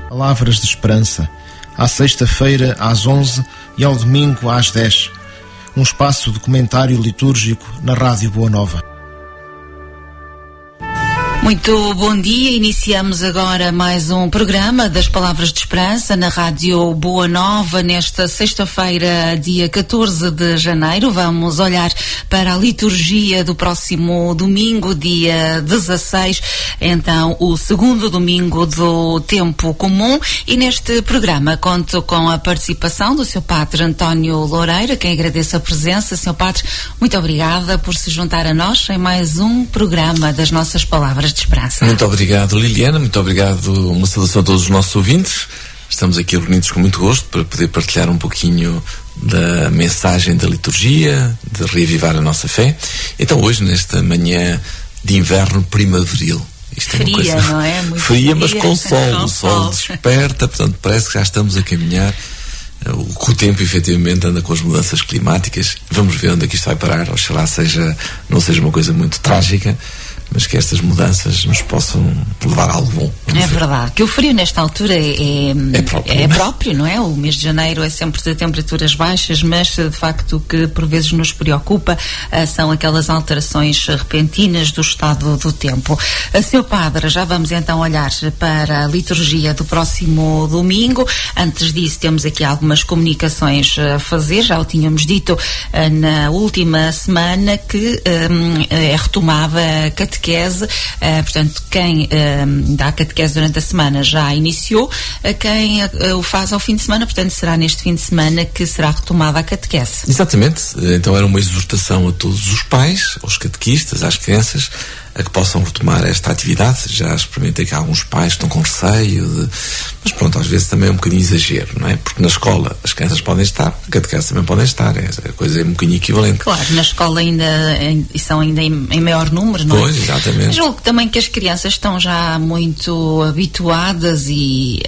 Palavras de Esperança, à sexta-feira às 11 e ao domingo às 10. Um espaço de comentário litúrgico na Rádio Boa Nova. Muito bom dia, iniciamos agora mais um programa das Palavras de Esperança na Rádio Boa Nova. Nesta sexta-feira, dia 14 de janeiro, vamos olhar para a liturgia do próximo domingo, dia 16, então o segundo domingo do tempo comum, e neste programa conto com a participação do Sr. Padre António Loureiro, quem agradeço a presença. Sr. Padre, muito obrigada por se juntar a nós em mais um programa das nossas Palavras de Esperança. Muito obrigado, Liliana, muito obrigado, uma saudação a todos os nossos ouvintes. Estamos aqui reunidos com muito gosto para poder partilhar um pouquinho da mensagem da liturgia, de reavivar a nossa fé. Então hoje, nesta manhã de inverno primaveril, isto é fria, uma coisa, não é? Muito fria, mas fria, com sol. O sol desperta, portanto parece que já estamos a caminhar. O tempo efetivamente anda com as mudanças climáticas. Vamos ver onde é que isto vai parar. Oxalá não seja uma coisa muito trágica, mas que estas mudanças nos possam levar a algo bom. É verdade, que o frio nesta altura é próprio, não é? O mês de janeiro é sempre de temperaturas baixas, mas de facto o que por vezes nos preocupa são aquelas alterações repentinas do estado do tempo. Sr. Padre, já vamos então olhar para a liturgia do próximo domingo. Antes disso, temos aqui algumas comunicações a fazer. Já o tínhamos dito na última semana que é retomada a catequese. Portanto, quem dá catequese durante a semana já iniciou, quem o faz ao fim de semana, portanto será neste fim de semana que será retomada a catequese. Exatamente, então era uma exortação a todos os pais, aos catequistas, às crianças, a que possam retomar esta atividade. Já experimentei que alguns pais estão com receio, mas pronto, às vezes também é um bocadinho exagero, não é? Porque na escola as crianças podem estar, a catequese também podem estar, a coisa é um bocadinho equivalente. Claro, na escola são ainda em maior número, não é? Pois, exatamente. Mas julgo também que as crianças estão já muito habituadas e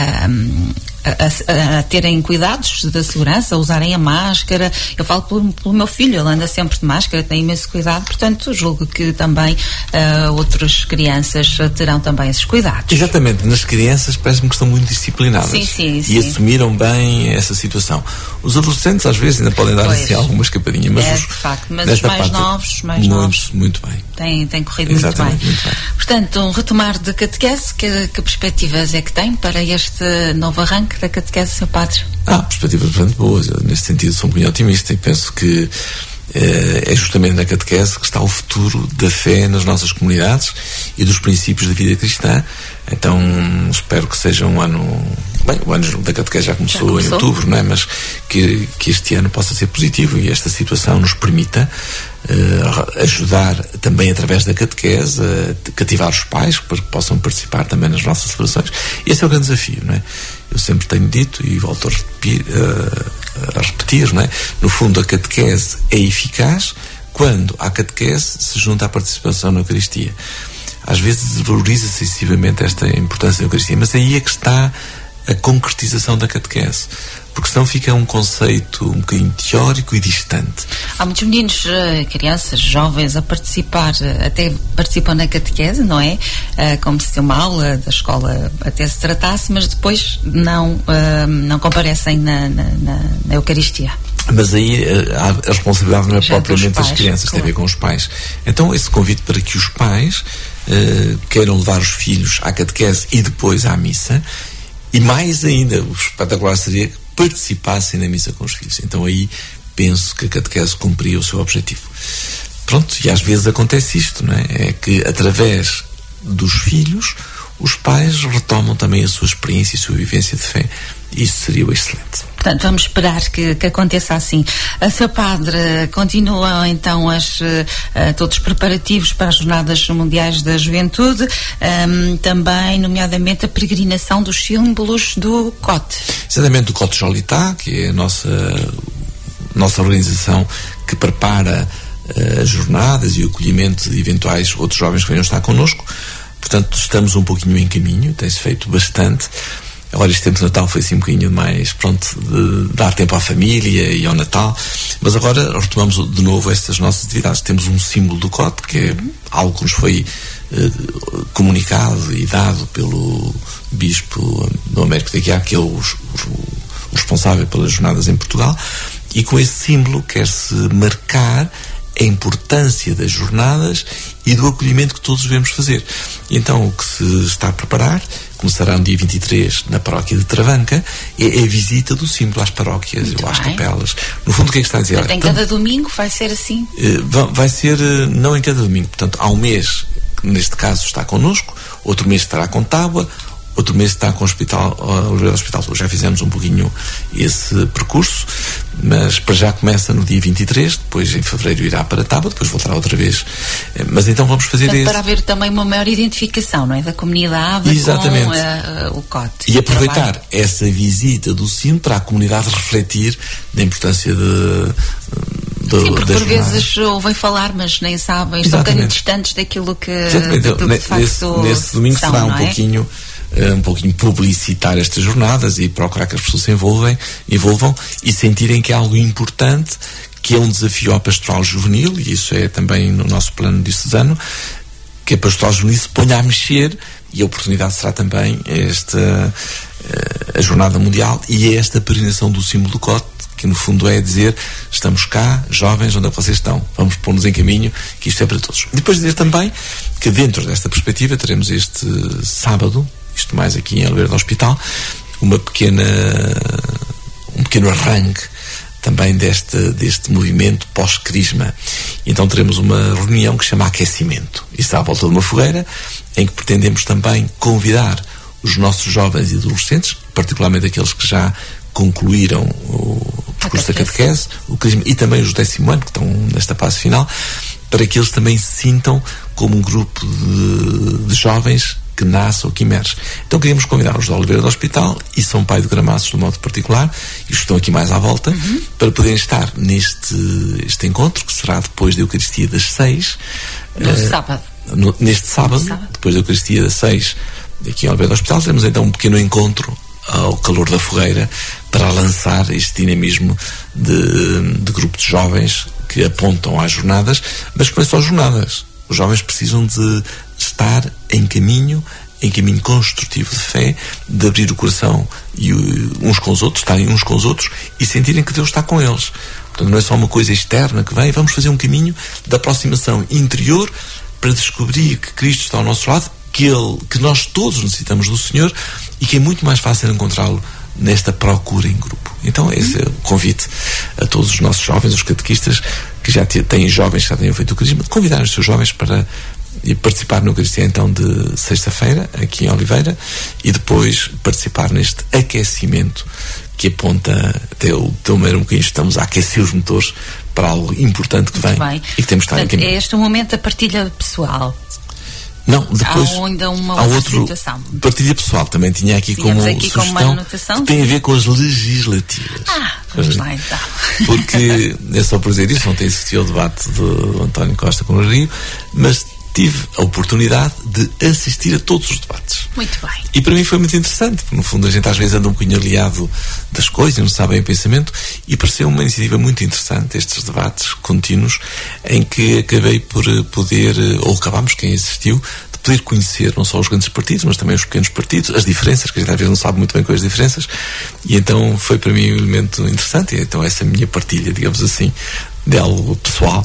a terem cuidados da segurança, a usarem a máscara. Eu falo pelo meu filho, ele anda sempre de máscara, tem imenso cuidado, portanto julgo que também outras crianças terão também esses cuidados. Exatamente, nas crianças parece-me que estão muito disciplinadas. Sim. E assumiram bem essa situação. Os adolescentes às vezes ainda podem dar assim alguma escapadinha, mas de facto, mas os mais novos muito bem. Tem corrido muito bem. Portanto, um retomar de catequese, que perspectivas é que tem para este novo arranque da catequese, Sr. Padre? Perspectivas bastante boas. Eu, nesse sentido, sou um bocadinho otimista e penso que é justamente na catequese que está o futuro da fé nas nossas comunidades e dos princípios da vida cristã. Então espero que seja um ano... Bem, o ano da catequese já começou em outubro, não é? Mas que este ano possa ser positivo e esta situação nos permita ajudar também através da catequese a cativar os pais para que possam participar também nas nossas celebrações. Esse é o grande desafio, não é? Eu sempre tenho dito e volto a repetir, não é? No fundo, a catequese é eficaz quando à catequese se junta a participação na Eucaristia. Às vezes desvaloriza-se excessivamente esta importância da Eucaristia, mas aí é que está a concretização da catequese, porque senão fica um conceito um bocadinho teórico e distante. Há muitos meninos, crianças, jovens a participar, até participam na catequese, não é? Como se uma aula da escola até se tratasse, mas depois não comparecem na Eucaristia. Mas aí a responsabilidade não é propriamente das crianças, claro. Tem a ver com os pais. Então esse convite para que os pais queiram levar os filhos à catequese e depois à missa, e mais ainda, o espetacular seria que participassem na missa com os filhos. Então aí penso que a catequese cumpria o seu objetivo. Pronto, e às vezes acontece isto, não é? É que através dos filhos os pais retomam também a sua experiência e a sua vivência de fé. Isso seria o excelente. Portanto, vamos esperar que aconteça assim. Sr. Padre, continuam então todos os preparativos para as Jornadas Mundiais da Juventude, também, nomeadamente, a peregrinação dos símbolos do COT. Exatamente, do COT Jolitá, que é a nossa organização que prepara as jornadas e o acolhimento de eventuais outros jovens que venham estar connosco. Portanto, estamos um pouquinho em caminho, tem-se feito bastante. Agora este tempo de Natal foi assim um bocadinho mais, pronto, de dar tempo à família e ao Natal, mas agora retomamos de novo estas nossas atividades. Temos um símbolo do COT, que é algo que nos foi comunicado e dado pelo Bispo do Américo de Aguiar, que é o responsável pelas jornadas em Portugal, e com esse símbolo quer-se marcar a importância das jornadas e do acolhimento que todos devemos fazer. E então o que se está a preparar, começará no dia 23 na paróquia de Travanca, é a visita do símbolo às paróquias ou às capelas. No fundo, o que é que está a dizer? Em cada domingo vai ser assim? Vai ser, não em cada domingo. Portanto, há um mês que neste caso está connosco, outro mês estará com Tábua, outro mês está com o Oliveira do Hospital. Já fizemos um pouquinho esse percurso, mas para já começa no dia 23, depois em fevereiro irá para Tábua, depois voltará outra vez. Mas então vamos fazer isso. Para haver também uma maior identificação, não é? Da comunidade. Exatamente. Com o COT. E aproveitar essa visita do símbolo para a comunidade refletir da importância sim, porque por vezes ouvem falar, mas nem sabem, estão um bocadinho distantes daquilo que de facto nesse domingo são, será um pouquinho publicitar estas jornadas e procurar que as pessoas se envolvam e sentirem que é algo importante, que é um desafio à pastoral juvenil, e isso é também no nosso plano diocesano, que a pastoral juvenil se ponha a mexer, e a oportunidade será também a jornada mundial e esta peregrinação do símbolo do COT, que no fundo é dizer, estamos cá, jovens, onde é que vocês estão? Vamos pôr-nos em caminho, que isto é para todos. Depois dizer também que dentro desta perspectiva teremos este sábado, isto mais aqui em Oliveira do Hospital, um pequeno arranque também deste movimento pós-crisma. Então teremos uma reunião que se chama Aquecimento. Isso está à volta de uma fogueira, em que pretendemos também convidar os nossos jovens e adolescentes, particularmente aqueles que já concluíram o percurso da catequese, o crisma, e também os 10º ano, que estão nesta fase final, para que eles também se sintam como um grupo de jovens que nasce ou que emerge. Então queríamos convidar os de Oliveira do Hospital e São Pai de Gramaços, de modo particular, e os que estão aqui mais à volta, para poderem estar neste encontro, que será depois da Eucaristia das 6. Sábado. Neste sábado, depois da Eucaristia das 6, aqui em Oliveira do Hospital, teremos então um pequeno encontro ao calor da fogueira para lançar este dinamismo de grupo de jovens que apontam às jornadas, mas que não é só jornadas. Os jovens precisam de estar em caminho construtivo de fé, de abrir o coração e uns com os outros, estarem uns com os outros e sentirem que Deus está com eles. Portanto, não é só uma coisa externa que vem, vamos fazer um caminho de aproximação interior para descobrir que Cristo está ao nosso lado, que nós todos necessitamos do Senhor e que é muito mais fácil encontrá-lo nesta procura em grupo. Então esse é o convite a todos os nossos jovens, os catequistas que já têm jovens que já tenham feito o crisma, de convidar os seus jovens para participar no Eucaristia então de sexta-feira aqui em Oliveira e depois participar neste aquecimento que aponta até o teu um bocadinho, estamos a aquecer os motores para algo importante que vem e que temos de estar em caminho. É este o momento da partilha pessoal. Não, depois há ainda uma outra situação. Partilha pessoal, também tinha aqui como sugestão uma anotação, que tem a ver com as legislativas. Vamos lá então. Porque, é só por dizer isso, ontem assistiu ao debate do António Costa com o Rio, mas tive a oportunidade de assistir a todos os debates. Muito bem. E para mim foi muito interessante, porque no fundo a gente às vezes anda um bocadinho aliado das coisas, não sabe bem o pensamento, e pareceu uma iniciativa muito interessante, estes debates contínuos, em que acabei por poder, ou acabámos, quem assistiu, de poder conhecer não só os grandes partidos, mas também os pequenos partidos, as diferenças, que a gente às vezes não sabe muito bem quais as diferenças, e então foi para mim um elemento interessante, e então essa minha partilha, digamos assim, de algo pessoal,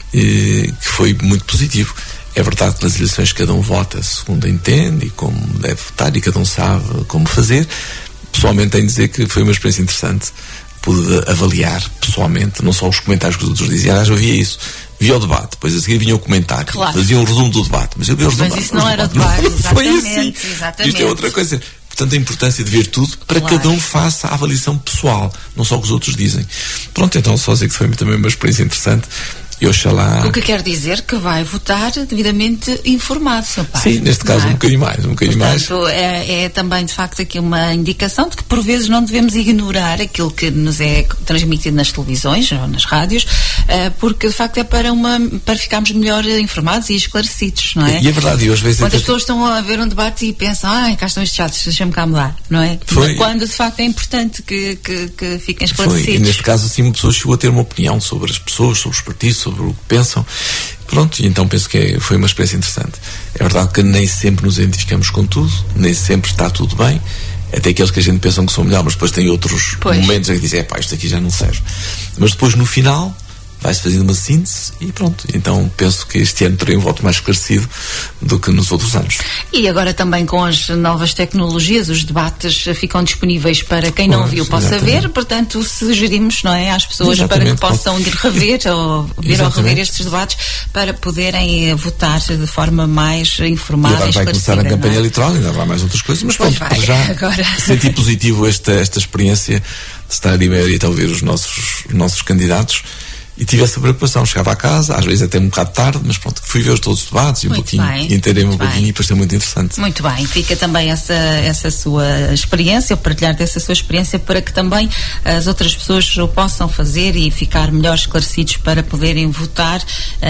que foi muito positivo. É verdade que nas eleições cada um vota segundo entende e como deve votar e cada um sabe como fazer. Pessoalmente tenho de dizer que foi uma experiência interessante. Pude avaliar pessoalmente, não só os comentários que os outros diziam. Aliás, eu via isso. Via o debate, depois a seguir vinha o comentário. Claro. Fazia um resumo do debate. Mas eu vi o resumo. Mas isso não era debate, exatamente. Foi assim. Exatamente. Isto é outra coisa. Portanto, a importância de ver tudo para que cada um faça a avaliação pessoal, não só o que os outros dizem. Pronto, então só dizer que foi também uma experiência interessante E oxalá... O que quer dizer que vai votar devidamente informado, Sr. Padre. Sim, neste caso um bocadinho mais. Portanto, é também de facto aqui uma indicação de que por vezes não devemos ignorar aquilo que nos é transmitido nas televisões ou nas rádios, porque de facto é para ficarmos melhor informados e esclarecidos, não é? E é verdade, e às vezes... Quando as pessoas estão a ver um debate e pensam, cá estão estes chatos, deixa-me cá mudar, não é? Quando de facto é importante que fiquem esclarecidos. Foi, e neste caso assim, uma pessoa chegou a ter uma opinião sobre as pessoas, sobre os partidos, sobre o que pensam. Pronto, e então penso que foi uma experiência interessante. É verdade que nem sempre nos identificamos com tudo, nem sempre está tudo bem. Até aqueles que a gente pensa que são melhores, mas depois tem outros momentos em que dizem, isto aqui já não serve. Mas depois no final vai-se fazendo uma síntese e pronto. Então penso que este ano terei um voto mais esclarecido do que nos outros anos. E agora também com as novas tecnologias, os debates ficam disponíveis para quem não viu possa ver, portanto sugerimos, não é, às pessoas para que possam ir rever ou vir ou rever estes debates para poderem votar de forma mais informada e esclarecida. Vai começar a campanha eleitoral, ainda há mais outras coisas, mas pronto, já agora... senti positivo esta experiência de estar ali meio a ouvir os nossos candidatos. E tive essa preocupação, chegava a casa, às vezes até um bocado tarde, mas pronto, fui ver todos os debates e inteirei-me um pouquinho e pareceu muito interessante. Muito bem, fica também essa sua experiência, o partilhar dessa sua experiência para que também as outras pessoas o possam fazer e ficar melhor esclarecidos para poderem votar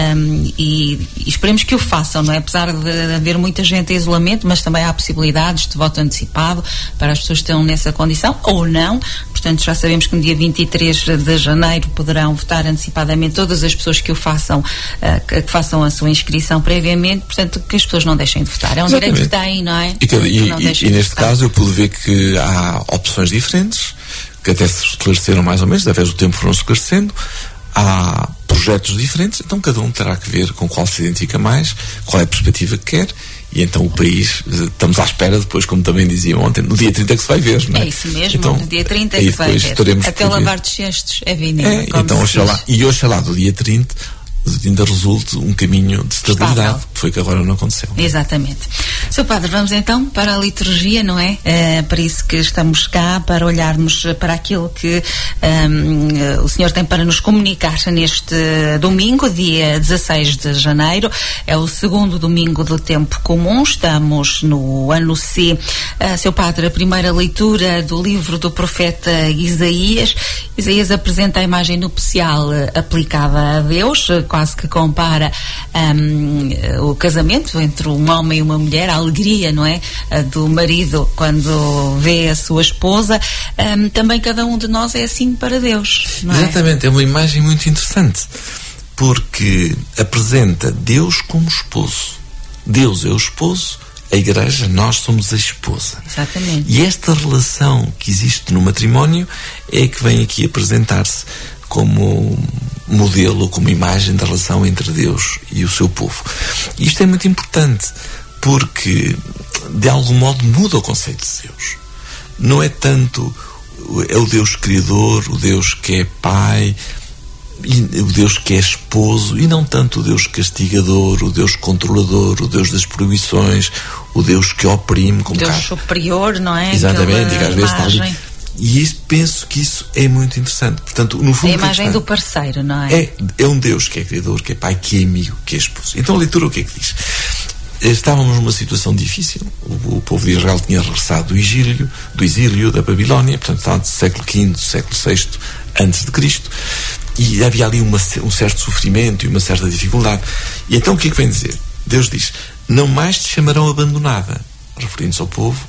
e esperemos que o façam, não é? Apesar de haver muita gente em isolamento, mas também há possibilidades de voto antecipado para as pessoas que estão nessa condição ou não, portanto já sabemos que no dia 23 de janeiro poderão votar antecipadamente todas as pessoas que façam a sua inscrição previamente, portanto que as pessoas não deixem de votar, é um direito que têm, não é? E neste caso eu pude ver que há opções diferentes que até se esclareceram mais ou menos, através do tempo foram esclarecendo, há projetos diferentes, então cada um terá que ver com qual se identifica mais, qual é a perspectiva que quer. E então o país, estamos à espera depois, como também diziam ontem, no dia 30 que se vai ver, não é? É isso mesmo, então, no dia 30 que se vai ver. Até lavar dos cestos é vinho. Então oxalá do dia 30 resulte um caminho de estabilidade, que foi que agora não aconteceu. Exatamente. Sr. Padre, vamos então para a liturgia, não é? Para isso que estamos cá, para olharmos para aquilo que o Senhor tem para nos comunicar neste domingo, dia 16 de janeiro. É o segundo domingo do tempo comum, estamos no ano C. Sr. Padre, a primeira leitura do livro do profeta Isaías. Isaías apresenta a imagem nupcial aplicada a Deus, quase que compara o casamento entre um homem e uma mulher, a alegria, não é? Do marido quando vê a sua esposa. Também cada um de nós é assim para Deus, não é? Exatamente, é uma imagem muito interessante, porque apresenta Deus como esposo. Deus é o esposo, a Igreja, nós somos a esposa. Exatamente. E esta relação que existe no matrimónio é que vem aqui apresentar-se como modelo, como imagem da relação entre Deus e o seu povo. E isto é muito importante, porque de algum modo muda o conceito de Deus. Não é tanto o Deus criador, o Deus que é pai, o Deus que é esposo, e não tanto o Deus castigador, o Deus controlador, o Deus das proibições, o Deus que oprime, como Deus superior, não é? Exatamente, e às vezes está ali. E penso que isso é muito interessante. Portanto, no fundo, a imagem do parceiro, não é? É um Deus que é criador, que é pai, que é amigo, que é esposo. Então a leitura o que é que diz? Estávamos numa situação difícil. O povo de Israel tinha regressado do exílio da Babilónia, portanto estava no século V, século VI antes de Cristo, e havia ali um certo sofrimento e uma certa dificuldade. E então o que é que vem dizer? Deus diz: não mais te chamarão abandonada, referindo-se ao povo,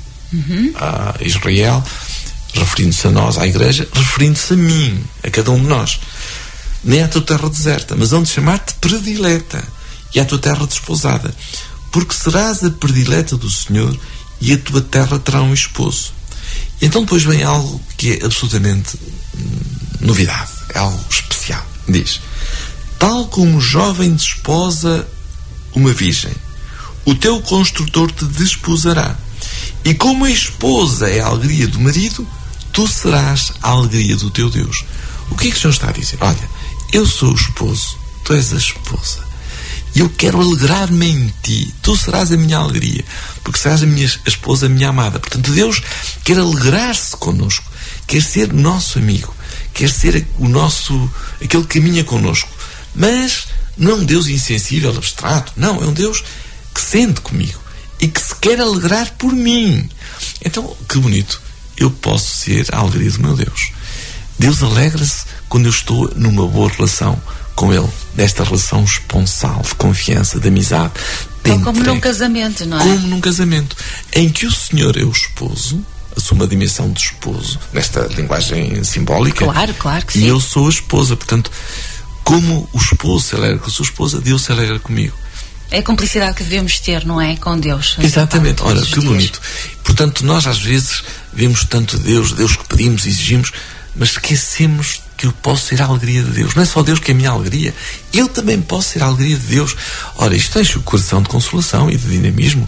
a Israel, referindo-se a nós, à Igreja, referindo-se a mim, a cada um de nós. Nem à tua terra deserta, mas hão de chamar-te predileta, e à tua terra desposada, porque serás a predileta do Senhor, e a tua terra terá um esposo. E então depois vem algo que é absolutamente novidade, é algo especial. Diz: tal como jovem desposa uma virgem, o teu construtor te desposará, e como a esposa é a alegria do marido, tu serás a alegria do teu Deus. O que é que o Senhor está a dizer? Olha, eu sou o esposo, tu és a esposa, e eu quero alegrar-me em ti, tu serás a minha alegria, porque serás a esposa, a minha amada. Portanto, Deus quer alegrar-se connosco, quer ser nosso amigo, quer ser aquele que caminha connosco Mas não é um Deus insensível, abstrato. Não, é um Deus que sente comigo e que se quer alegrar por mim. Então, que bonito. Eu posso ser a alegria do meu Deus. Deus alegra-se quando eu estou numa boa relação com Ele, nesta relação esponsal, de confiança, de amizade. Então, como num casamento, não é? Como num casamento, em que o Senhor é o esposo, assume a dimensão de esposo, nesta linguagem simbólica. Claro que sim. E eu sou a esposa, portanto, como o esposo se alegra com a sua esposa, Deus se alegra comigo. É a cumplicidade que devemos ter, não é? Com Deus. Exatamente, olha, que bonito. Portanto, nós às vezes vemos tanto Deus que pedimos, exigimos, mas esquecemos que eu posso ser a alegria de Deus. Não é só Deus que é a minha alegria, eu também posso ser a alegria de Deus. Ora, isto enche o coração de consolação e de dinamismo.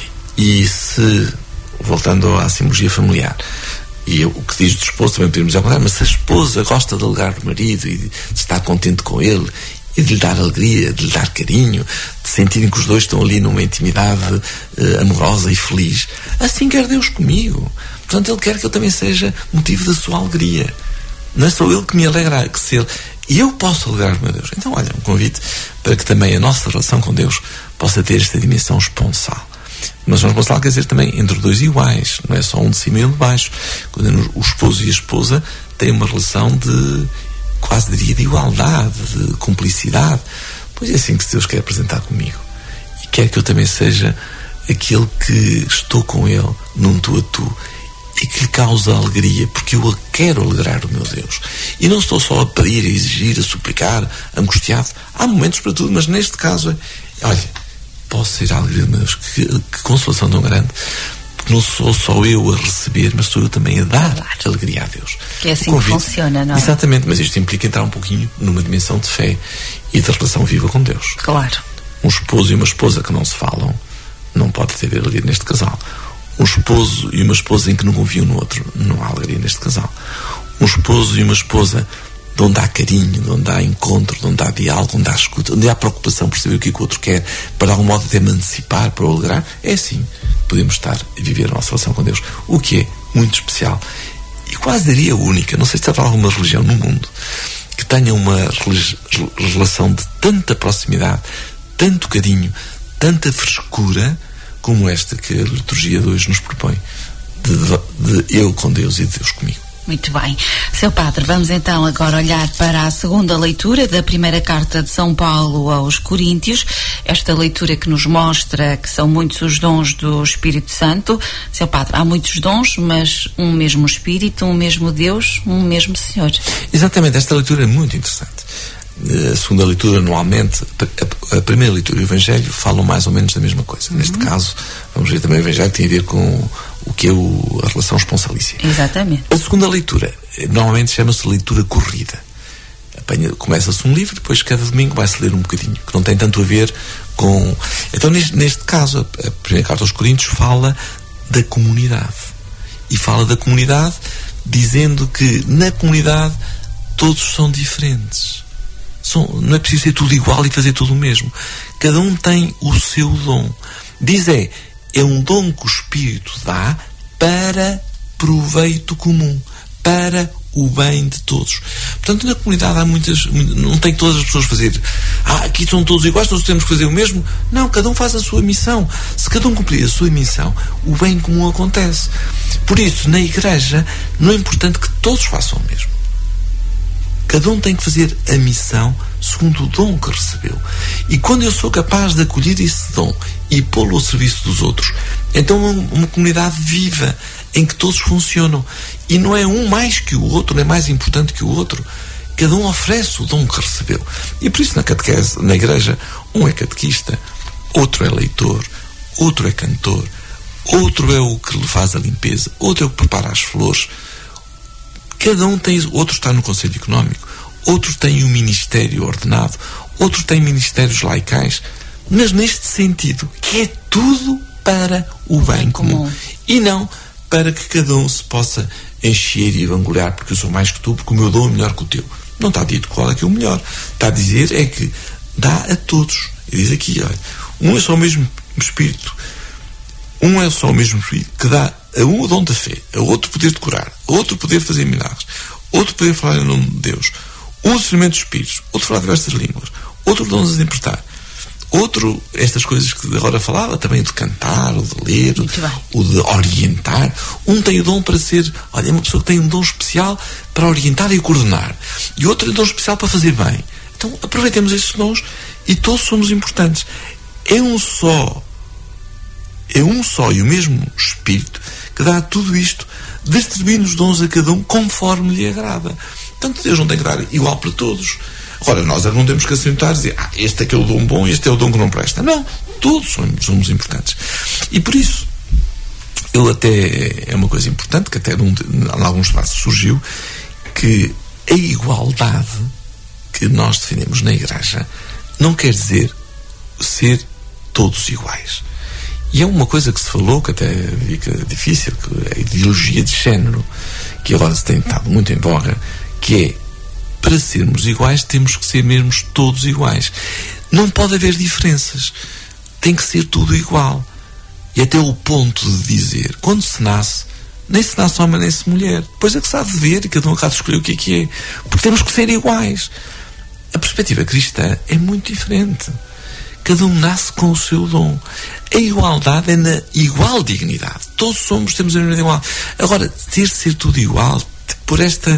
E se, voltando à simbologia familiar, e o que diz do esposo também podemos dizer, mas se a esposa gosta de alegrar o marido e de estar contente com ele e de lhe dar alegria, de lhe dar carinho, de sentirem que os dois estão ali numa intimidade amorosa e feliz, assim quer Deus comigo. Portanto, Ele quer que eu também seja motivo da sua alegria. Não é só Ele que me alegra, que se Ele... E eu posso alegrar o meu Deus. Então, olha, um convite para que também a nossa relação com Deus possa ter esta dimensão esponsal. Mas esponsal quer dizer também entre dois iguais, não é só um de cima e um de baixo. Quando o esposo e a esposa têm uma relação de, quase diria, de igualdade, de cumplicidade. Pois é assim que Deus quer apresentar comigo. E quer que eu também seja aquele que estou com Ele num tu a tu e que lhe causa alegria, porque eu quero alegrar o meu Deus. E não estou só a pedir, a exigir, a suplicar, angustiado. Há momentos para tudo, mas neste caso, olha, posso ser a alegria do meu Deus. Que consolação tão grande. Porque não sou só eu a receber, mas sou eu também a dar alegria a Deus. Que é assim que funciona, não é? Exatamente, mas isto implica entrar um pouquinho numa dimensão de fé e de relação viva com Deus. Claro. Um esposo e uma esposa que não se falam, não pode ter alegria neste casal. Um esposo e uma esposa em que não confiam no outro, não há alegria neste casal. Um esposo e uma esposa de onde há carinho, onde há encontro, onde há diálogo, onde há escuta, onde há preocupação por saber o que o outro quer, para de algum modo até me antecipar, para o alegrar, é assim podemos estar a viver a nossa relação com Deus, o que é muito especial e quase diria única. Não sei se há alguma religião no mundo que tenha uma relação de tanta proximidade, tanto carinho, tanta frescura como esta que a liturgia de hoje nos propõe, de eu com Deus e de Deus comigo. Muito bem. Seu Padre, vamos então agora olhar para a segunda leitura da primeira carta de São Paulo aos Coríntios, esta leitura que nos mostra que são muitos os dons do Espírito Santo. Seu Padre, há muitos dons, mas um mesmo Espírito, um mesmo Deus, um mesmo Senhor. Exatamente, esta leitura é muito interessante. A segunda leitura, normalmente, a primeira leitura e o Evangelho falam mais ou menos da mesma coisa. Neste caso, vamos ver também o Evangelho que tem a ver com o que é a relação esponsalícia. Exatamente. A segunda leitura, normalmente chama-se leitura corrida. Começa-se um livro, depois cada domingo vai-se ler um bocadinho, que não tem tanto a ver com... Então, neste caso, a primeira carta aos Coríntios fala da comunidade. E fala da comunidade dizendo que na comunidade todos são diferentes. Não é preciso ser tudo igual e fazer tudo o mesmo. Cada um tem o seu dom. Diz é um dom que o Espírito dá para proveito comum, para o bem de todos. Portanto, na comunidade há muitas... Não tem que todas as pessoas fazer... aqui são todos iguais, todos temos que fazer o mesmo. Não, cada um faz a sua missão. Se cada um cumprir a sua missão, o bem comum acontece. Por isso, na Igreja, não é importante que todos façam o mesmo. Cada um tem que fazer a missão segundo o dom que recebeu. E quando eu sou capaz de acolher esse dom e pô-lo ao serviço dos outros, então uma comunidade viva, em que todos funcionam. E não é um mais que o outro, nem mais importante que o outro. Cada um oferece o dom que recebeu. E por isso na catequese, na Igreja, um é catequista, outro é leitor, outro é cantor, outro é o que lhe faz a limpeza, outro é o que prepara as flores. Cada um tem, outro está no Conselho Económico, outro tem um ministério ordenado, outro tem ministérios laicais, mas neste sentido, que é tudo para o bem comum. E não para que cada um se possa encher e vangloriar porque eu sou mais que tu, porque o meu dom é melhor que o teu. Não está dito qual é que é o melhor. Está a dizer é que dá a todos. E diz aqui, olha, um é só o mesmo Espírito, um é só o mesmo Espírito que dá a um o dom da fé, a outro poder de curar, a outro poder de fazer milagres, outro poder de falar em nome de Deus, Um, discernimento dos espíritos. Outro, falar diversas línguas. Outro, dons de interpretar. Outro, estas coisas que agora falava, também de cantar, o de ler, o de orientar. Um tem o dom para ser, olha, é uma pessoa que tem um dom especial para orientar e coordenar. E outro tem um dom especial para fazer bem. Então, aproveitemos estes dons e todos somos importantes. É um só e o mesmo Espírito que dá tudo isto, distribuindo os dons a cada um conforme lhe agrada. Portanto, Deus não tem que dar igual para todos. Agora, nós não temos que assentar e dizer, este é que é o dom bom, este é o dom que não presta. Não, todos somos importantes. E por isso, é uma coisa importante, que até em alguns espaços surgiu, que a igualdade que nós defendemos na Igreja não quer dizer ser todos iguais. E é uma coisa que se falou, que até fica difícil, que é a ideologia de género, que agora se tem estado muito em voga, que é, para sermos iguais, temos que ser mesmo todos iguais. Não pode haver diferenças. Tem que ser tudo igual. E até o ponto de dizer, quando se nasce, nem se nasce homem nem se mulher. Depois é que se há de ver e cada um há de escolher o que é. Porque temos que ser iguais. A perspectiva cristã é muito diferente. Cada um nasce com o seu dom. A igualdade é na igual dignidade. Todos temos a mesma igualdade. Agora, ter de ser tudo igual, por esta...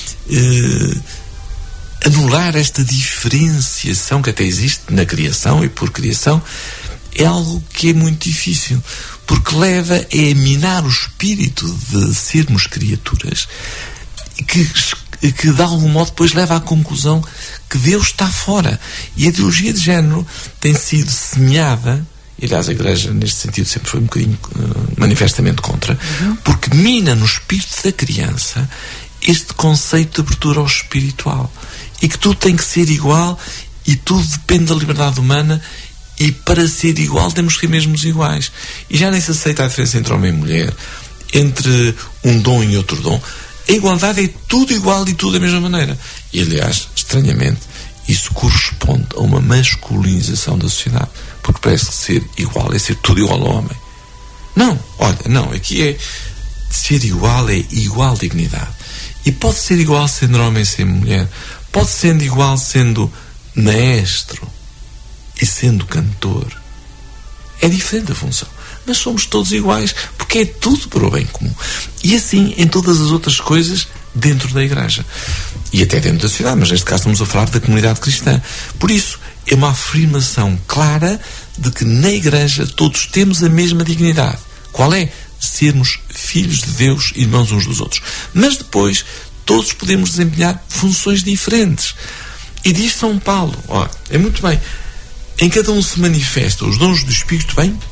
anular esta diferenciação que até existe na criação e por criação, é algo que é muito difícil, porque leva a minar o espírito de sermos criaturas, que de algum modo depois leva à conclusão que Deus está fora. E a ideologia de género tem sido semeada, e aliás a Igreja neste sentido sempre foi um bocadinho manifestamente contra, porque mina no espírito da criança este conceito de abertura ao espiritual, e que tudo tem que ser igual e tudo depende da liberdade humana, e para ser igual temos que ser mesmos iguais. E já nem se aceita a diferença entre homem e mulher, entre um dom e outro dom. A igualdade é tudo igual e tudo da mesma maneira. E aliás, estranhamente, isso corresponde a uma masculinização da sociedade, porque parece que ser igual é ser tudo igual ao homem. Não, olha, não, aqui é ser igual, é igual dignidade. E pode ser igual sendo homem e sendo mulher, pode ser igual sendo maestro e sendo cantor. É diferente a função, mas somos todos iguais, porque é tudo para o bem comum. E assim em todas as outras coisas dentro da Igreja e até dentro da sociedade, mas neste caso estamos a falar da comunidade cristã. Por isso é uma afirmação clara de que na Igreja todos temos a mesma dignidade. Qual é? Sermos filhos de Deus e irmãos uns dos outros. Mas depois todos podemos desempenhar funções diferentes. E diz São Paulo, ó, é muito bem, em cada um se manifestam os dons do Espírito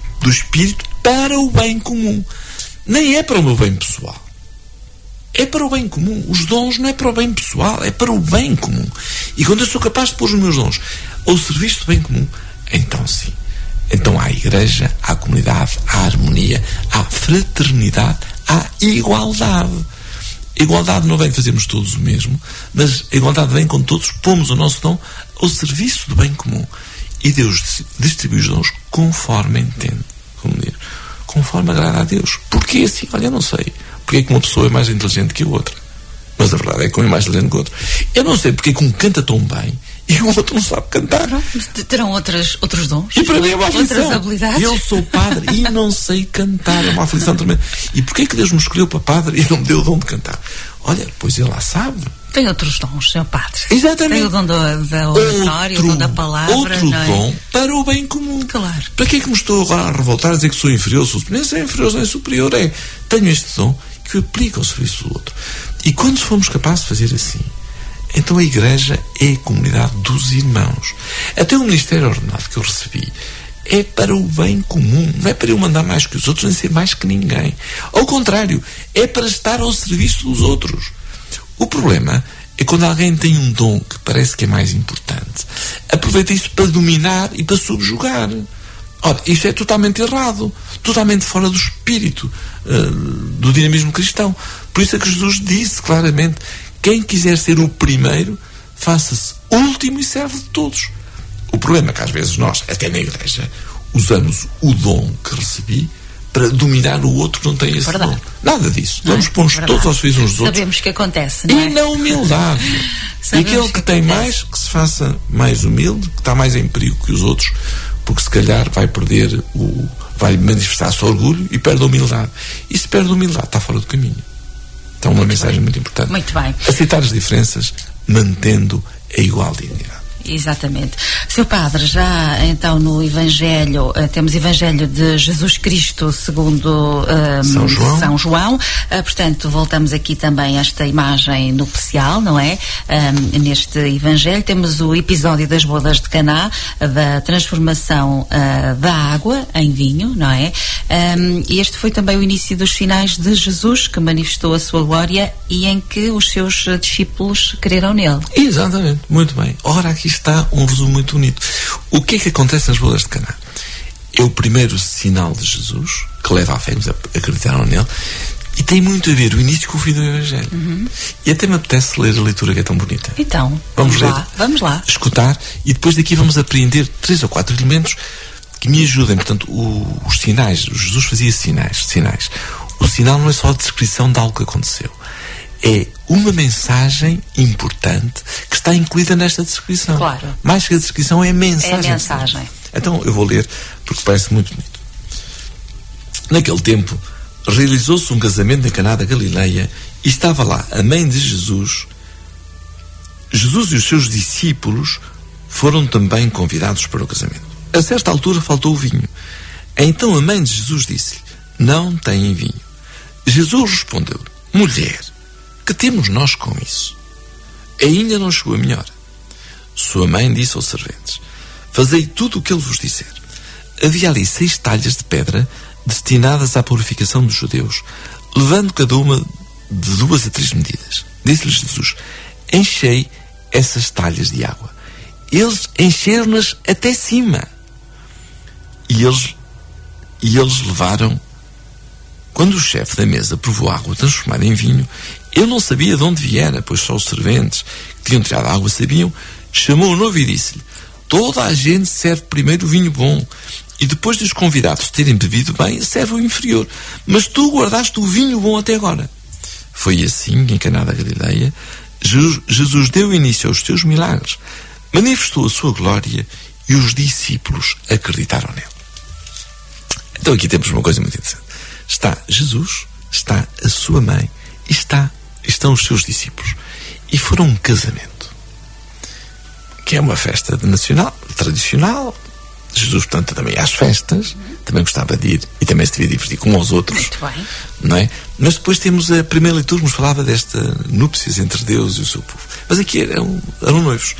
para o bem comum. Nem é para o meu bem pessoal. É para o bem comum. Os dons não é para o bem pessoal, é para o bem comum. E quando eu sou capaz de pôr os meus dons ao serviço do bem comum, então sim. Então há a Igreja, há a comunidade, há a harmonia, há fraternidade, há igualdade. A igualdade não vem de fazermos todos o mesmo, mas a igualdade vem quando todos pomos o nosso dom ao serviço do bem comum. E Deus distribui os dons conforme entende, como dizer, conforme agrada a Deus. Porquê assim? Olha, eu não sei. Porque é que uma pessoa é mais inteligente que a outra? Mas a verdade é que um é mais inteligente que o outro. Eu não sei porque é que um canta tão bem e o outro não sabe cantar. Terão outros dons. E para mim é uma aflição. Outras habilidades. Eu sou padre e não sei cantar. É uma aflição tremenda. E porquê é que Deus me escolheu para padre e não me deu o dom de cantar? Olha, pois ele lá sabe. Tem outros dons, Sr. Padre. Exatamente. Tem o dom da oratória, o dom da palavra. Outro dom para o bem comum. Claro. Para que é que me estou agora a revoltar a dizer que sou inferior, sou superior? Nem sou inferior, nem superior. Tenho este dom que eu aplico ao serviço do outro. E quando fomos capazes de fazer assim, então a Igreja é a comunidade dos irmãos. Até o ministério ordenado que eu recebi é para o bem comum. Não é para eu mandar mais que os outros, nem ser mais que ninguém. Ao contrário, é para estar ao serviço dos outros. O problema é quando alguém tem um dom que parece que é mais importante, aproveita isso para dominar e para subjugar. Ora, isto é totalmente errado, totalmente fora do espírito do dinamismo cristão. Por isso é que Jesus disse claramente: quem quiser ser o primeiro, faça-se último e serve de todos. O problema é que às vezes nós, até na Igreja, usamos o dom que recebi para dominar o outro que não tem esse dom. Nada disso. Vamos pôr todos aos serviços uns dos outros. Sabemos que acontece, não é? E na humildade. E aquele que tem mais, que se faça mais humilde, que está mais em perigo que os outros, porque se calhar vai perder vai manifestar-se orgulho e perde a humildade. E se perde a humildade, está fora do caminho. Então uma mensagem muito importante. Muito bem. Aceitar as diferenças, mantendo a igual dignidade. Exatamente. Sr. Padre, já então no Evangelho, temos Evangelho de Jesus Cristo segundo São João. Portanto, voltamos aqui também a esta imagem nupcial, não é? Neste Evangelho temos o episódio das bodas de Caná, da transformação da água em vinho, não é? E este foi também o início dos sinais de Jesus, que manifestou a sua glória e em que os seus discípulos creram nele. Exatamente, muito bem. Ora, aqui está um resumo muito bonito. O que é que acontece nas bodas de Caná? É o primeiro sinal de Jesus, que leva a fé, eles acreditaram nele, e tem muito a ver o início com o fim do Evangelho. E até me apetece ler a leitura que é tão bonita. Então, vamos lá. Escutar, e depois daqui vamos apreender 3 ou 4 elementos que me ajudem. Portanto, os sinais, Jesus fazia sinais. O sinal não é só a descrição de algo que aconteceu. É uma mensagem importante que está incluída nesta descrição. Claro. Mais que a descrição, é a mensagem. É a mensagem. Então, eu vou ler, porque parece muito bonito. Naquele tempo, realizou-se um casamento em Caná da Galileia e estava lá a mãe de Jesus. Jesus e os seus discípulos foram também convidados para o casamento. A certa altura faltou o vinho. Então a mãe de Jesus disse-lhe: não têm vinho. Jesus respondeu-lhe: mulher, que temos nós com isso? Ainda não chegou a minha hora. Sua mãe disse aos serventes: fazei tudo o que ele vos disser. Havia ali 6 talhas de pedra destinadas à purificação dos judeus, levando cada uma de 2 a 3 medidas. Disse-lhes Jesus: enchei essas talhas de água. Eles encheram-nas até cima. E eles levaram. Quando o chefe da mesa provou a água transformada em vinho, eu não sabia de onde viera, pois só os serventes que tinham tirado a água sabiam. Chamou o noivo e disse-lhe: toda a gente serve primeiro o vinho bom, e depois dos convidados terem bebido bem, serve o inferior. Mas tu guardaste o vinho bom até agora. Foi assim que em Caná da Galileia Jesus deu início aos seus milagres, manifestou a sua glória e os discípulos acreditaram nele. Então aqui temos uma coisa muito interessante. Está Jesus, está a sua mãe e estão os seus discípulos. E foram um casamento, que é uma festa nacional, tradicional. Jesus, portanto, também às festas, também gostava de ir e também se devia divertir com os outros. Muito bem. Não é? Mas depois temos a primeira leitura que nos falava desta núpcias entre Deus e o seu povo. Mas aqui eram noivos.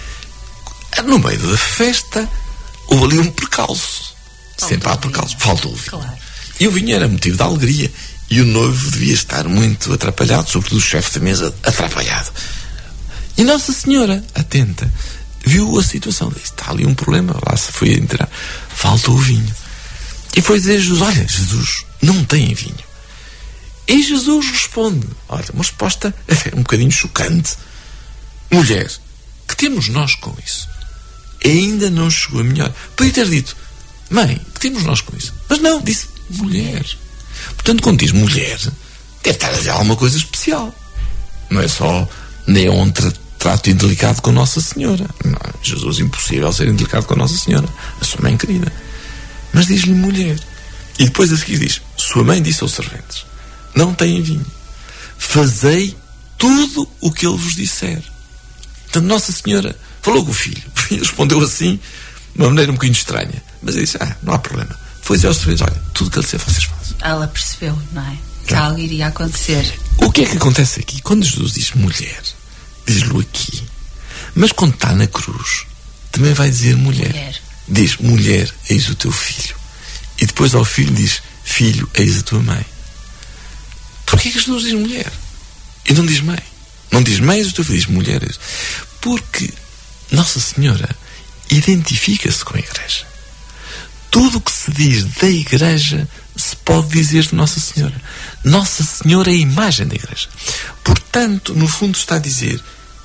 No meio da festa houve ali um percalço. Sempre há percalço. Faltou o vinho. Claro. E o vinho era motivo de alegria. E o noivo devia estar muito atrapalhado, sobretudo o chefe da mesa atrapalhado. E Nossa Senhora, atenta, viu a situação. Disse: está ali um problema. Lá se foi entrar. Falta o vinho. E foi dizer a Jesus: olha, Jesus, não tem vinho. E Jesus responde: olha, uma resposta um bocadinho chocante. Mulher, que temos nós com isso? Ainda não chegou a minha hora. Podia ter dito: mãe, que temos nós com isso? Mas não, disse mulher. Portanto, quando diz mulher, deve estar a dizer alguma coisa especial. Não é só nem um trato indelicado com Nossa Senhora. Não, Jesus, impossível ser indelicado com Nossa Senhora, a sua mãe querida. Mas diz-lhe mulher. E depois a seguir diz: sua mãe disse aos serventes: não têm vinho. Fazei tudo o que ele vos disser. Portanto, Nossa Senhora falou com o filho. O filho respondeu assim, de uma maneira um bocadinho estranha. Mas ele disse: não há problema. Foi dizer aos serventes: olha, tudo o que ele disser vocês fazem. Ela percebeu, não é? Que algo iria acontecer. O que é que acontece aqui? Quando Jesus diz mulher, diz-lo aqui. Mas quando está na cruz, também vai dizer mulher. Diz: mulher, eis o teu filho. E depois ao filho diz: filho, eis a tua mãe. Porquê que Jesus diz mulher? E não diz mãe? Não diz mãe, eis o teu filho, diz mulher. Porque Nossa Senhora identifica-se com a Igreja. Tudo o que se diz da Igreja se pode dizer de Nossa Senhora. Nossa Senhora é a imagem da Igreja. Portanto, no fundo está a dizer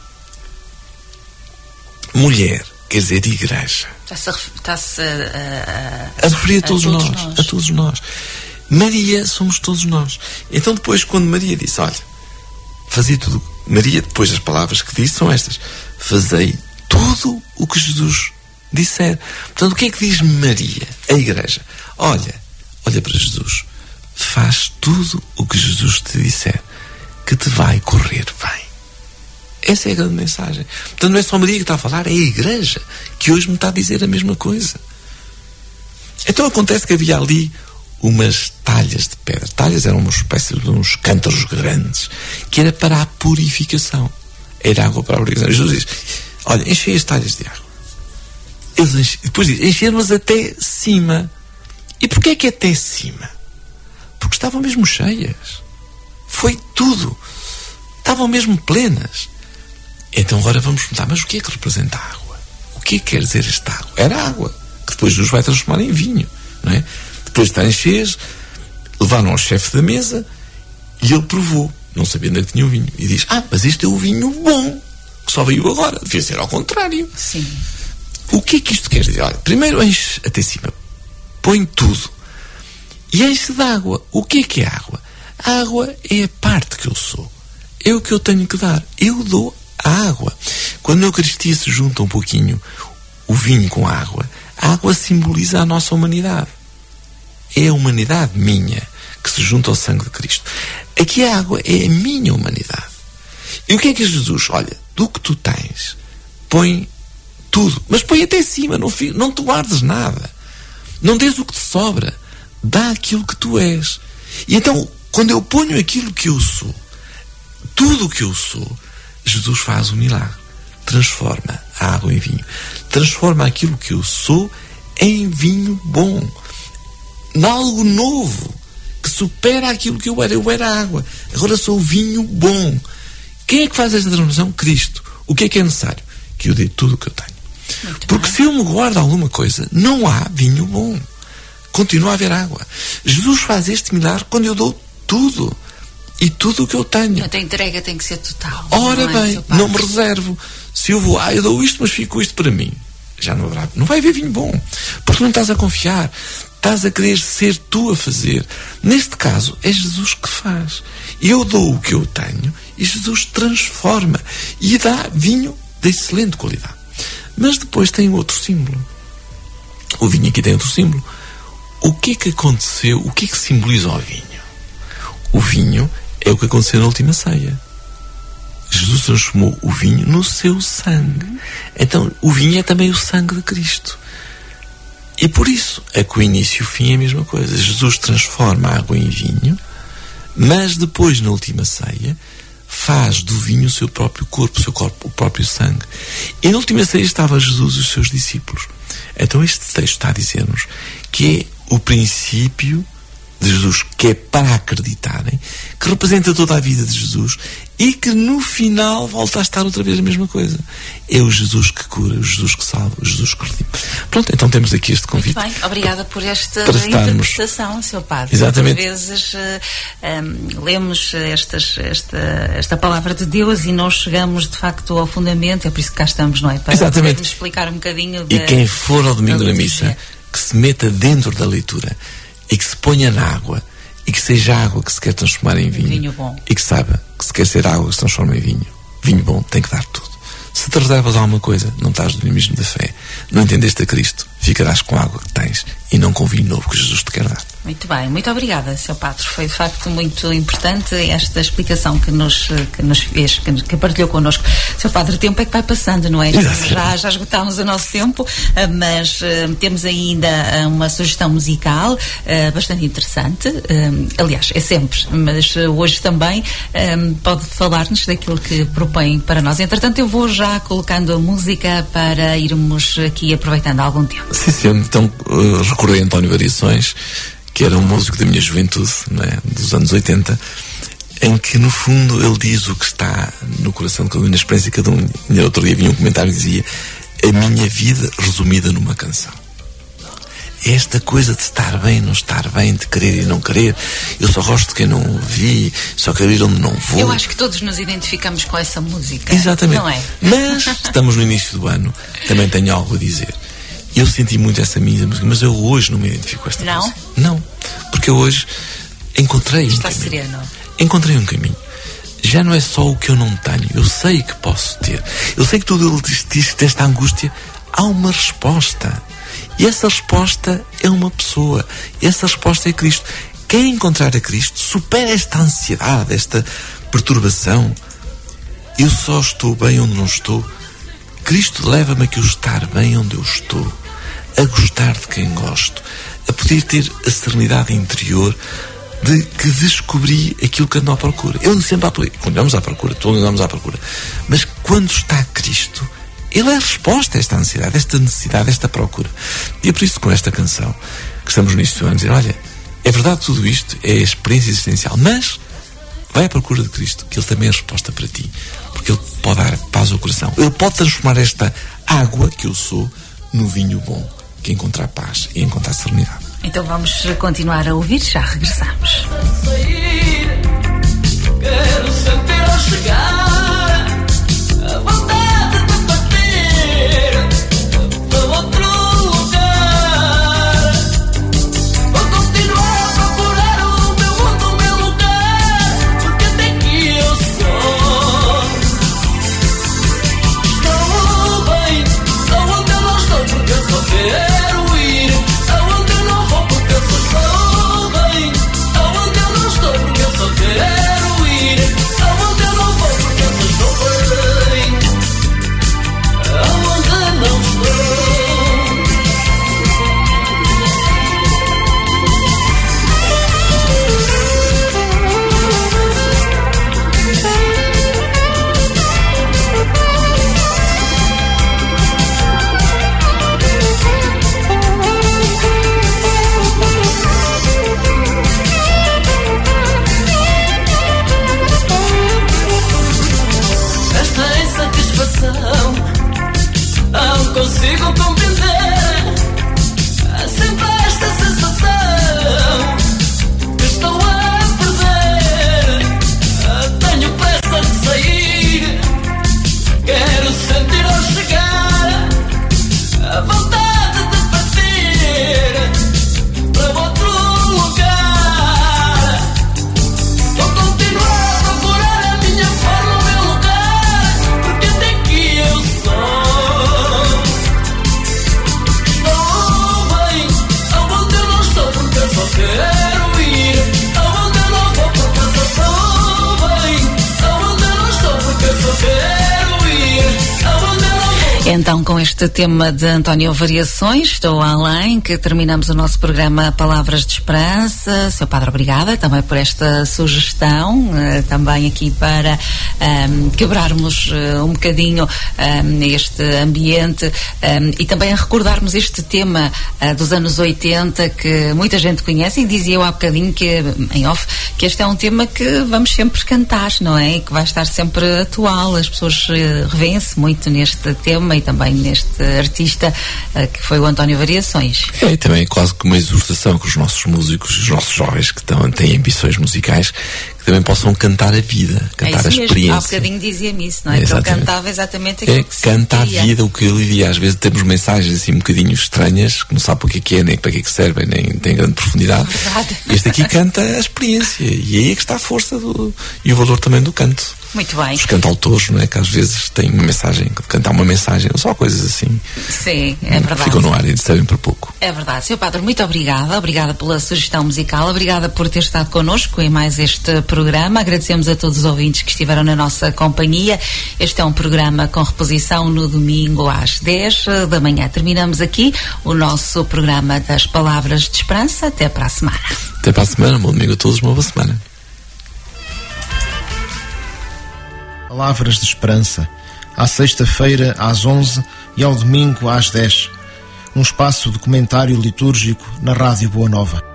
mulher, quer dizer de Igreja. Está-se a referir a todos nós. Maria somos todos nós. Então depois, quando Maria disse, olha, fazia tudo, Maria, depois as palavras que disse são estas: fazei tudo o que Jesus disser. Portanto, o que é que diz Maria, a Igreja? Olha para Jesus, faz tudo o que Jesus te disser, que te vai correr bem. Essa é a grande mensagem. Portanto, não é só Maria que está a falar, é a Igreja que hoje me está a dizer a mesma coisa. Então acontece que havia ali umas talhas de pedra. Talhas eram uma espécie de uns cântaros grandes, que era para a purificação. Era água para a purificação. Jesus diz, olha, enchei as talhas de água. Depois diz, encheram-as até cima. E porquê é que até cima? Porque estavam mesmo cheias. Foi tudo. Estavam mesmo plenas. Então agora vamos perguntar, mas o que é que representa a água? O que é que quer dizer esta água? Era água, que depois Jesus vai transformar em vinho, não é? Depois de estarem cheias, levaram ao chefe da mesa e ele provou, não sabia onde tinha o vinho, e diz, mas este é o vinho bom, que só veio agora, devia ser ao contrário. Sim. O que é que isto quer dizer? Olha, primeiro enche até cima, põe tudo e enche de água. O que é água? A água é a parte que eu sou, é o que eu tenho que dar, eu dou a água. Quando na Eucaristia se junta um pouquinho o vinho com a água simboliza a nossa humanidade. É a humanidade minha que se junta ao sangue de Cristo. Aqui a água é a minha humanidade. E o que é que Jesus? Olha, do que tu tens, põe tudo, mas põe até cima, não te guardes nada, não dês o que te sobra, dá aquilo que tu és. E então, quando eu ponho aquilo que eu sou, tudo o que eu sou, Jesus faz um milagre, transforma a água em vinho, transforma aquilo que eu sou em vinho bom, em algo novo, que supera aquilo que eu era água, agora sou vinho bom. Quem é que faz esta transformação? Cristo. O que é necessário? Que eu dê tudo o que eu tenho. Porque se eu me guardo alguma coisa, não há vinho bom, continua a haver água. Jesus faz este milagre quando eu dou tudo. E tudo o que eu tenho. A entrega tem que ser total. Ora bem, não me reservo. Se eu vou, eu dou isto, mas fico isto para mim. Já não haverá, não vai haver vinho bom. Porque não estás a confiar. Estás a querer ser tu a fazer. Neste caso, é Jesus que faz. Eu dou o que eu tenho e Jesus transforma. E dá vinho de excelente qualidade. Mas depois tem outro símbolo. O vinho aqui tem outro símbolo. O que é que aconteceu? O que é que simboliza o vinho? O vinho é o que aconteceu na última ceia. Jesus transformou o vinho no seu sangue. Então, o vinho é também o sangue de Cristo. E por isso, é que o início e o fim é a mesma coisa. Jesus transforma a água em vinho, mas depois, na última ceia, faz do vinho o seu próprio corpo, o próprio sangue. E na última ceia estava Jesus e os seus discípulos. Então, este texto está a dizer-nos que é o princípio de Jesus, que é para acreditarem, que representa toda a vida de Jesus e que no final volta a estar outra vez a mesma coisa. É o Jesus que cura, o Jesus que salva, o Jesus que redime. Pronto, então temos aqui este convite. Muito bem, obrigada por esta interpretação, Sr. Padre. Exatamente. Às vezes lemos esta palavra de Deus e não chegamos de facto ao fundamento, é por isso que cá estamos, não é? Para podermos explicar um bocadinho. E quem for ao domingo da missa, que se meta dentro da leitura e que se ponha na água e que seja água que se quer transformar em vinho bom. E que saiba que se quer ser água que se transforma em vinho bom, tem que dar tudo. Se te reservas alguma coisa, não estás no dinamismo da fé, não entendeste a Cristo, ficarás com a água que tens e não com o vinho novo que Jesus te quer dar. Muito bem, muito obrigada, Sr. Padre. Foi de facto muito importante esta explicação que nos fez, que partilhou connosco. Sr. Padre, o tempo é que vai passando, não é? Já esgotámos o nosso tempo, mas temos ainda uma sugestão musical bastante interessante. Aliás, é sempre, mas hoje também pode falar-nos daquilo que propõe para nós. Entretanto, eu vou já colocando a música para irmos aqui aproveitando algum tempo. Sim, então recordei António Variações, que era um músico da minha juventude, não é? Dos anos 80, em que no fundo ele diz o que está no coração de cada um, na experiência de cada um. E outro dia vinha um comentário que dizia: a minha vida resumida numa canção. Esta coisa de estar bem, não estar bem, de querer e não querer. Eu só gosto de quem não vi, só quero ir onde não vou. Eu acho que todos nos identificamos com essa música. Exatamente. Não é? Mas estamos no início do ano, também tenho algo a dizer. Eu senti muito essa minha música, mas eu hoje não me identifico com esta música. Não, porque eu hoje encontrei um caminho. Sereno. Encontrei um caminho. Já não é só o que eu não tenho, eu sei que posso ter. Eu sei que tudo ele diz que desta angústia há uma resposta. E essa resposta é uma pessoa. Essa resposta é Cristo. Quem encontrar a Cristo supera esta ansiedade, esta perturbação. Eu só estou bem onde não estou. Cristo leva-me a que eu estar bem onde eu estou, a gostar de quem gosto, a poder ter a serenidade interior de que descobri aquilo que ando à procura. Eu ando sempre à procura, andamos à procura, todos andamos à procura, mas quando está Cristo, Ele é a resposta a esta ansiedade, a esta necessidade, a esta procura. E é por isso, com esta canção, que estamos nisto a dizer, olha, é verdade tudo isto, é a experiência existencial, mas vai à procura de Cristo, que Ele também é a resposta para ti, porque Ele pode dar paz ao coração. Ele pode transformar esta água que eu sou no vinho bom, que encontrar paz e encontrar serenidade. Então vamos continuar a ouvir, já regressamos. Quero sentir ao chegar a vontade de partir para outro lugar. Vou continuar a procurar o meu mundo, o meu lugar, porque até aqui eu sou. Estou bem, aonde eu não estou, porque eu só quero ir. Aonde eu não vou, porque eu só estou bem. Aonde eu não estou, porque eu só quero ir. Aonde eu não vou, porque eu só estou bem. Aonde não estou. Esta insatisfação não consigo compreender. Há sempre esta sensação que estou a perder. Tenho pressa de sair, quero sentir ao chegar a vontade de partir para outro lugar. Vou continuar a procurar a minha forma, o meu lugar, porque até aqui eu sou. Estou bem, aonde eu não estou, porque eu só quero ir. Aonde eu não vou, porque eu só estou bem. Aonde eu não estou, porque eu só quero ir. Aonde eu não vou. Então, com este tema de António Variações, Estou Além, que terminamos o nosso programa Palavras de Esperança. Sr. Padre, obrigada também por esta sugestão, também aqui para quebrarmos um bocadinho este ambiente e também a recordarmos este tema dos anos 80 que muita gente conhece, e dizia eu há bocadinho que, em off, que este é um tema que vamos sempre cantar, não é? E que vai estar sempre atual. As pessoas revêem-se muito neste tema e também neste artista que foi o António Variações. É, e também quase que uma exortação com os nossos músicos, os nossos jovens que têm ambições musicais, que também possam cantar a vida, cantar a experiência. Há bocadinho dizia-me isso, não é? Que ele cantava exatamente aquilo que se canta a vida, o que ele vivia. Às vezes temos mensagens assim um bocadinho estranhas, que não sabe o que é, nem para que é que servem, nem tem grande profundidade. Verdade. Este aqui canta a experiência, e aí é que está a força e o valor também do canto. Muito bem. Os cantautores, não é? Que às vezes têm uma mensagem, cantar uma mensagem, só coisas assim. Sim, é verdade. Ficam no ar e sabem por pouco. É verdade. Sr. Padre, muito obrigada. Obrigada pela sugestão musical. Obrigada por ter estado connosco em mais este programa. Agradecemos a todos os ouvintes que estiveram na nossa companhia. Este é um programa com reposição no domingo às 10 da manhã. Terminamos aqui o nosso programa das Palavras de Esperança. Até para a semana. Até para a semana. Bom domingo a todos. Uma boa semana. Palavras de Esperança, à sexta-feira às 11 e ao domingo às 10. Um espaço de comentário litúrgico na Rádio Boa Nova.